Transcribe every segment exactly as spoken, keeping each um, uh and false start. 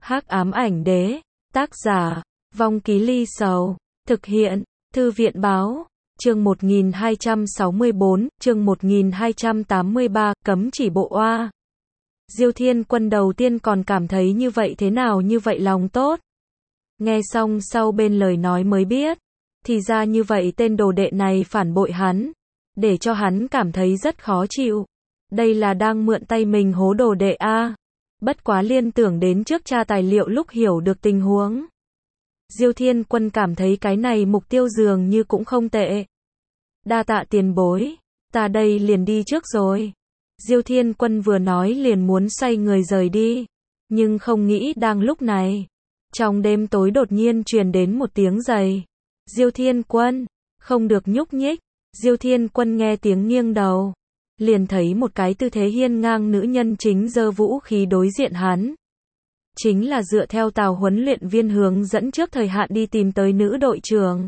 Hắc ám ảnh đế, tác giả, Vong Ký Ly Sầu, thực hiện, Thư viện báo, chương một nghìn hai trăm sáu mươi bốn, chương một nghìn hai trăm tám mươi ba, cấm chỉ bộ oa. Diêu Thiên Quân đầu tiên còn cảm thấy như vậy thế nào như vậy lòng tốt. Nghe xong sau bên lời nói mới biết, thì ra như vậy tên đồ đệ này phản bội hắn, để cho hắn cảm thấy rất khó chịu. Đây là đang mượn tay mình hố đồ đệ a. Bất quá liên tưởng đến trước tra tài liệu lúc hiểu được tình huống. Diêu Thiên Quân cảm thấy cái này mục tiêu dường như cũng không tệ. Đa tạ tiền bối, ta đây liền đi trước rồi. Diêu Thiên Quân vừa nói liền muốn xoay người rời đi, nhưng không nghĩ đang lúc này, trong đêm tối đột nhiên truyền đến một tiếng giày. Diêu Thiên Quân, không được nhúc nhích. Diêu Thiên Quân nghe tiếng nghiêng đầu, liền thấy một cái tư thế hiên ngang nữ nhân chính giơ vũ khí đối diện hắn. Chính là dựa theo Tào huấn luyện viên hướng dẫn trước thời hạn đi tìm tới nữ đội trưởng.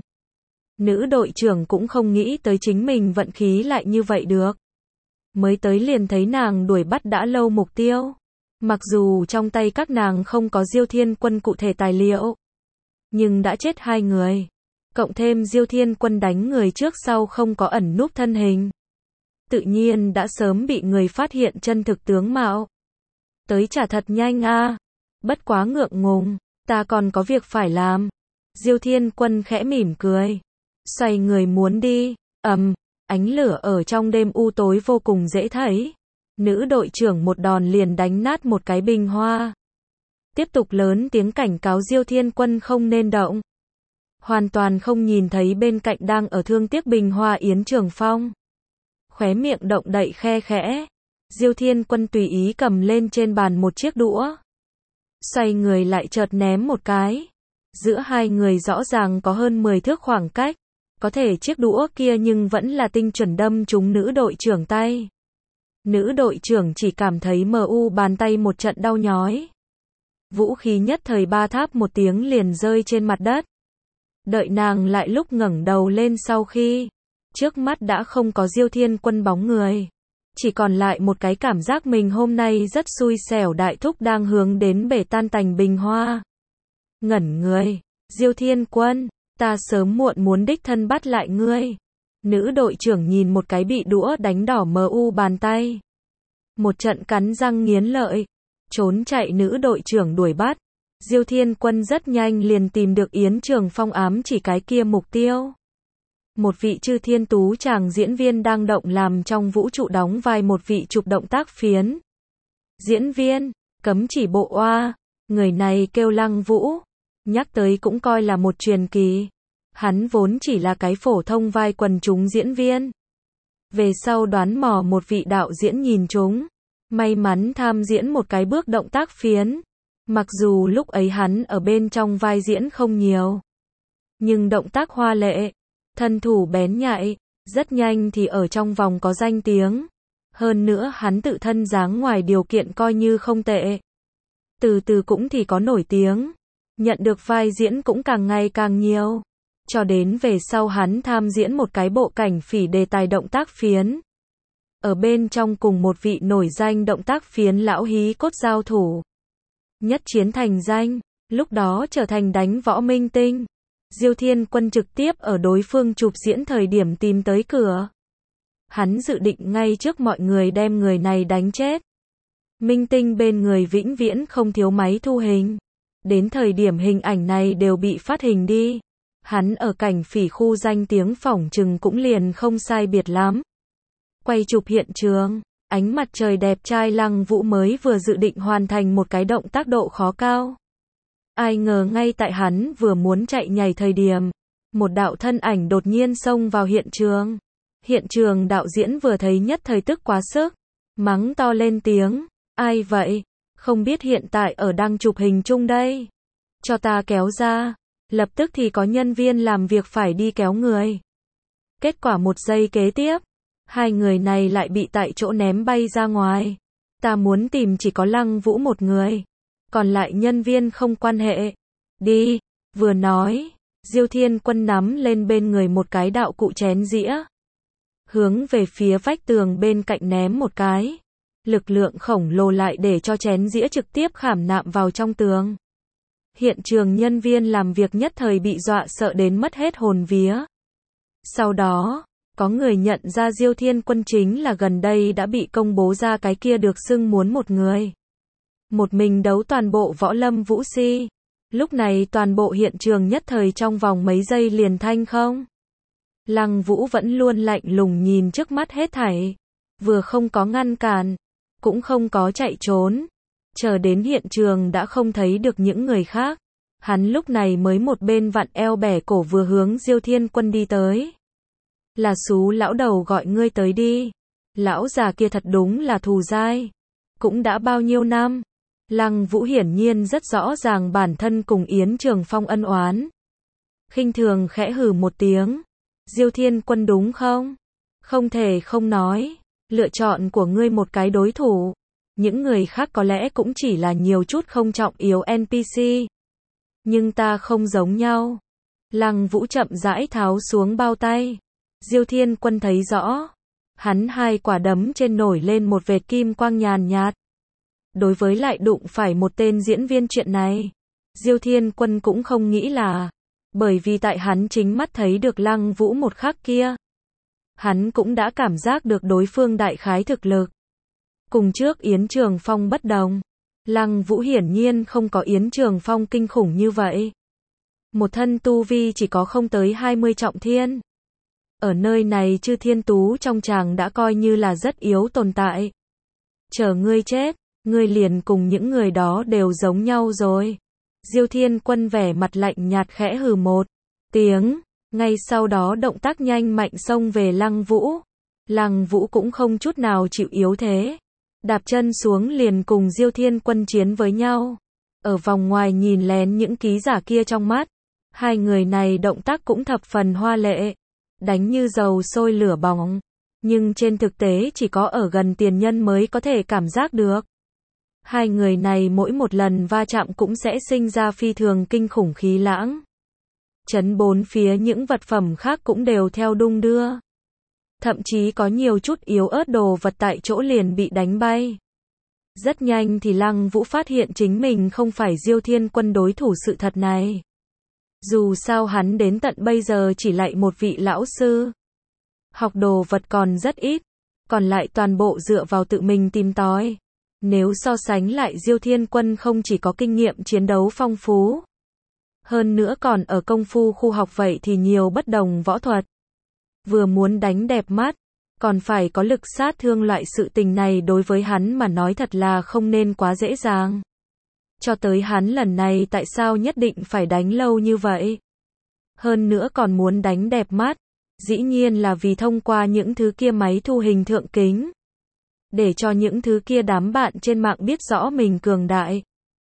Nữ đội trưởng cũng không nghĩ tới chính mình vận khí lại như vậy được. Mới tới liền thấy nàng đuổi bắt đã lâu mục tiêu. Mặc dù trong tay các nàng không có Diêu Thiên Quân cụ thể tài liệu, nhưng đã chết hai người. Cộng thêm Diêu Thiên Quân đánh người trước sau không có ẩn núp thân hình, tự nhiên đã sớm bị người phát hiện chân thực tướng mạo. Tới trả thật nhanh a. Bất quá ngượng ngùng, ta còn có việc phải làm. Diêu Thiên Quân khẽ mỉm cười, xoay người muốn đi. Ầm, ánh lửa ở trong đêm u tối vô cùng dễ thấy. Nữ đội trưởng một đòn liền đánh nát một cái bình hoa. Tiếp tục lớn tiếng cảnh cáo Diêu Thiên Quân không nên động. Hoàn toàn không nhìn thấy bên cạnh đang ở thương tiếc bình hoa Yến Trường Phong. Khóe miệng động đậy khe khẽ. Diêu Thiên Quân tùy ý cầm lên trên bàn một chiếc đũa. Xoay người lại chợt ném một cái. Giữa hai người rõ ràng có hơn mười thước khoảng cách. Có thể chiếc đũa kia nhưng vẫn là tinh chuẩn đâm trúng nữ đội trưởng tay. Nữ đội trưởng chỉ cảm thấy mờ u bàn tay một trận đau nhói. Vũ khí nhất thời ba tháp một tiếng liền rơi trên mặt đất. Đợi nàng lại lúc ngẩng đầu lên sau khi, trước mắt đã không có Diêu Thiên Quân bóng người. Chỉ còn lại một cái cảm giác mình hôm nay rất xui xẻo đại thúc đang hướng đến bể tan tành bình hoa. Ngẩn người, Diêu Thiên Quân, ta sớm muộn muốn đích thân bắt lại ngươi. Nữ đội trưởng nhìn một cái bị đũa đánh đỏ mờ u bàn tay. Một trận cắn răng nghiến lợi, trốn chạy nữ đội trưởng đuổi bắt. Diêu Thiên Quân rất nhanh liền tìm được Yến Trường Phong ám chỉ cái kia mục tiêu. Một vị chư thiên tú chàng diễn viên đang động làm trong vũ trụ đóng vai một vị chụp động tác phiến. Diễn viên, cấm chỉ bộ oa, người này kêu Lăng Vũ. Nhắc tới cũng coi là một truyền kỳ. Hắn vốn chỉ là cái phổ thông vai quần chúng diễn viên. Về sau đoán mò một vị đạo diễn nhìn chúng. May mắn tham diễn một cái bước động tác phiến. Mặc dù lúc ấy hắn ở bên trong vai diễn không nhiều, nhưng động tác hoa lệ, thân thủ bén nhạy, rất nhanh thì ở trong vòng có danh tiếng. Hơn nữa hắn tự thân dáng ngoài điều kiện coi như không tệ. Từ từ cũng thì có nổi tiếng, nhận được vai diễn cũng càng ngày càng nhiều. Cho đến về sau hắn tham diễn một cái bộ cảnh phỉ đề tài động tác phiến. Ở bên trong cùng một vị nổi danh động tác phiến lão hí cốt giao thủ. Nhất chiến thành danh, lúc đó trở thành đánh võ minh tinh. Diêu Thiên Quân trực tiếp ở đối phương chụp diễn thời điểm tìm tới cửa. Hắn dự định ngay trước mọi người đem người này đánh chết. Minh tinh bên người vĩnh viễn không thiếu máy thu hình. Đến thời điểm hình ảnh này đều bị phát hình đi. Hắn ở cảnh phỉ khu danh tiếng phỏng chừng cũng liền không sai biệt lắm. Quay chụp hiện trường. Ánh mặt trời đẹp trai Lăng Vũ mới vừa dự định hoàn thành một cái động tác độ khó cao. Ai ngờ ngay tại hắn vừa muốn chạy nhảy thời điểm, một đạo thân ảnh đột nhiên xông vào hiện trường. Hiện trường đạo diễn vừa thấy nhất thời tức quá sức, mắng to lên tiếng, ai vậy? Không biết hiện tại ở đang chụp hình chung đây. Cho ta kéo ra. Lập tức thì có nhân viên làm việc phải đi kéo người. Kết quả một giây kế tiếp, hai người này lại bị tại chỗ ném bay ra ngoài. Ta muốn tìm chỉ có Lăng Vũ một người. Còn lại nhân viên không quan hệ. Đi. Vừa nói, Diêu Thiên Quân nắm lên bên người một cái đạo cụ chén dĩa. Hướng về phía vách tường bên cạnh ném một cái. Lực lượng khổng lồ lại để cho chén dĩa trực tiếp khảm nạm vào trong tường. Hiện trường nhân viên làm việc nhất thời bị dọa sợ đến mất hết hồn vía. Sau đó, có người nhận ra Diêu Thiên Quân chính là gần đây đã bị công bố ra cái kia được xưng muốn một người. Một mình đấu toàn bộ võ lâm vũ si. Lúc này toàn bộ hiện trường nhất thời trong vòng mấy giây liền thanh không. Lăng Vũ vẫn luôn lạnh lùng nhìn trước mắt hết thảy. Vừa không có ngăn cản, cũng không có chạy trốn. Chờ đến hiện trường đã không thấy được những người khác. Hắn lúc này mới một bên vặn eo bẻ cổ vừa hướng Diêu Thiên Quân đi tới. Là Sú lão đầu gọi ngươi tới đi. Lão già kia thật đúng là thù dai. Cũng đã bao nhiêu năm. Lăng Vũ hiển nhiên rất rõ ràng bản thân cùng Yến Trường Phong ân oán. Khinh thường khẽ hừ một tiếng. Diêu Thiên Quân đúng không? Không thể không nói. Lựa chọn của ngươi một cái đối thủ. Những người khác có lẽ cũng chỉ là nhiều chút không trọng yếu en pê xê. Nhưng ta không giống nhau. Lăng Vũ chậm rãi tháo xuống bao tay. Diêu Thiên Quân thấy rõ. Hắn hai quả đấm trên nổi lên một vệt kim quang nhàn nhạt. Đối với lại đụng phải một tên diễn viên chuyện này, Diêu Thiên Quân cũng không nghĩ là, bởi vì tại hắn chính mắt thấy được Lăng Vũ một khắc kia. Hắn cũng đã cảm giác được đối phương đại khái thực lực. Cùng trước Yến Trường Phong bất đồng, Lăng Vũ hiển nhiên không có Yến Trường Phong kinh khủng như vậy. Một thân tu vi chỉ có không tới hai mươi trọng thiên. Ở nơi này Chư Thiên Tú trong chàng đã coi như là rất yếu tồn tại. Chờ ngươi chết, ngươi liền cùng những người đó đều giống nhau rồi. Diêu Thiên Quân vẻ mặt lạnh nhạt khẽ hừ một tiếng, ngay sau đó động tác nhanh mạnh xông về Lăng Vũ. Lăng Vũ cũng không chút nào chịu yếu thế. Đạp chân xuống liền cùng Diêu Thiên Quân chiến với nhau. Ở vòng ngoài nhìn lén những ký giả kia trong mắt. Hai người này động tác cũng thập phần hoa lệ. Đánh như dầu sôi lửa bỏng. Nhưng trên thực tế chỉ có ở gần tiền nhân mới có thể cảm giác được. Hai người này mỗi một lần va chạm cũng sẽ sinh ra phi thường kinh khủng khí lãng. Chấn bốn phía những vật phẩm khác cũng đều theo đung đưa. Thậm chí có nhiều chút yếu ớt đồ vật tại chỗ liền bị đánh bay. Rất nhanh thì Lăng Vũ phát hiện chính mình không phải Diêu Thiên Quân đối thủ sự thật này. Dù sao hắn đến tận bây giờ chỉ lại một vị lão sư. Học đồ vật còn rất ít, còn lại toàn bộ dựa vào tự mình tìm tòi. Nếu so sánh lại Diêu Thiên Quân không chỉ có kinh nghiệm chiến đấu phong phú, hơn nữa còn ở công phu khu học vậy thì nhiều bất đồng võ thuật. Vừa muốn đánh đẹp mắt, còn phải có lực sát thương, loại sự tình này đối với hắn mà nói thật là không nên quá dễ dàng. Cho tới hắn lần này tại sao nhất định phải đánh lâu như vậy? Hơn nữa còn muốn đánh đẹp mắt, dĩ nhiên là vì thông qua những thứ kia máy thu hình thượng kính. Để cho những thứ kia đám bạn trên mạng biết rõ mình cường đại.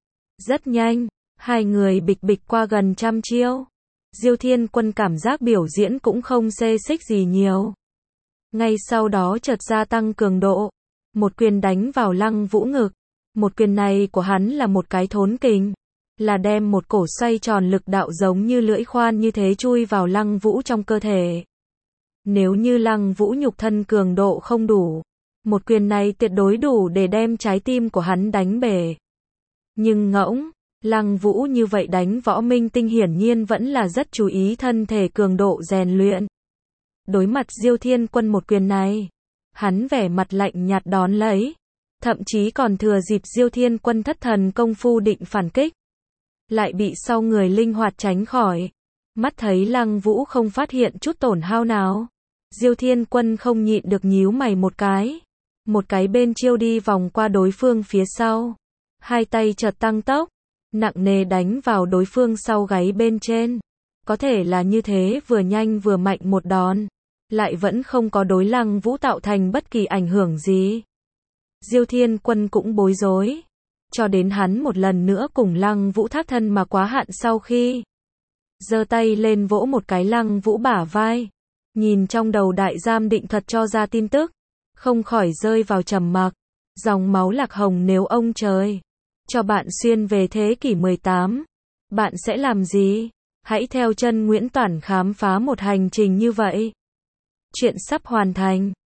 Rất nhanh, hai người bịch bịch qua gần trăm chiêu. Diêu Thiên Quân cảm giác biểu diễn cũng không xê xích gì nhiều. Ngay sau đó chợt gia tăng cường độ. Một quyền đánh vào Lăng Vũ ngực. Một quyền này của hắn là một cái thốn kình. Là đem một cổ xoay tròn lực đạo giống như lưỡi khoan như thế chui vào Lăng Vũ trong cơ thể. Nếu như Lăng Vũ nhục thân cường độ không đủ, một quyền này tuyệt đối đủ để đem trái tim của hắn đánh bể. Nhưng ngỗng, Lăng Vũ như vậy đánh võ minh tinh hiển nhiên vẫn là rất chú ý thân thể cường độ rèn luyện. Đối mặt Diêu Thiên Quân một quyền này, hắn vẻ mặt lạnh nhạt đón lấy. Thậm chí còn thừa dịp Diêu Thiên Quân thất thần công phu định phản kích. Lại bị sau người linh hoạt tránh khỏi. Mắt thấy Lăng Vũ không phát hiện chút tổn hao nào. Diêu Thiên Quân không nhịn được nhíu mày một cái. Một cái bên chiêu đi vòng qua đối phương phía sau. Hai tay chợt tăng tốc. Nặng nề đánh vào đối phương sau gáy bên trên. Có thể là như thế vừa nhanh vừa mạnh một đòn. Lại vẫn không có đối Lăng Vũ tạo thành bất kỳ ảnh hưởng gì. Diêu Thiên Quân cũng bối rối. Cho đến hắn một lần nữa cùng Lăng Vũ thác thân mà quá hạn sau khi. Giơ tay lên vỗ một cái Lăng Vũ bả vai. Nhìn trong đầu đại giam định thuật cho ra tin tức. Không khỏi rơi vào trầm mặc. Dòng máu lạc hồng nếu ông trời cho bạn xuyên về thế kỷ mười tám. Bạn sẽ làm gì? Hãy theo chân Nguyễn Toản khám phá một hành trình như vậy. Chuyện sắp hoàn thành.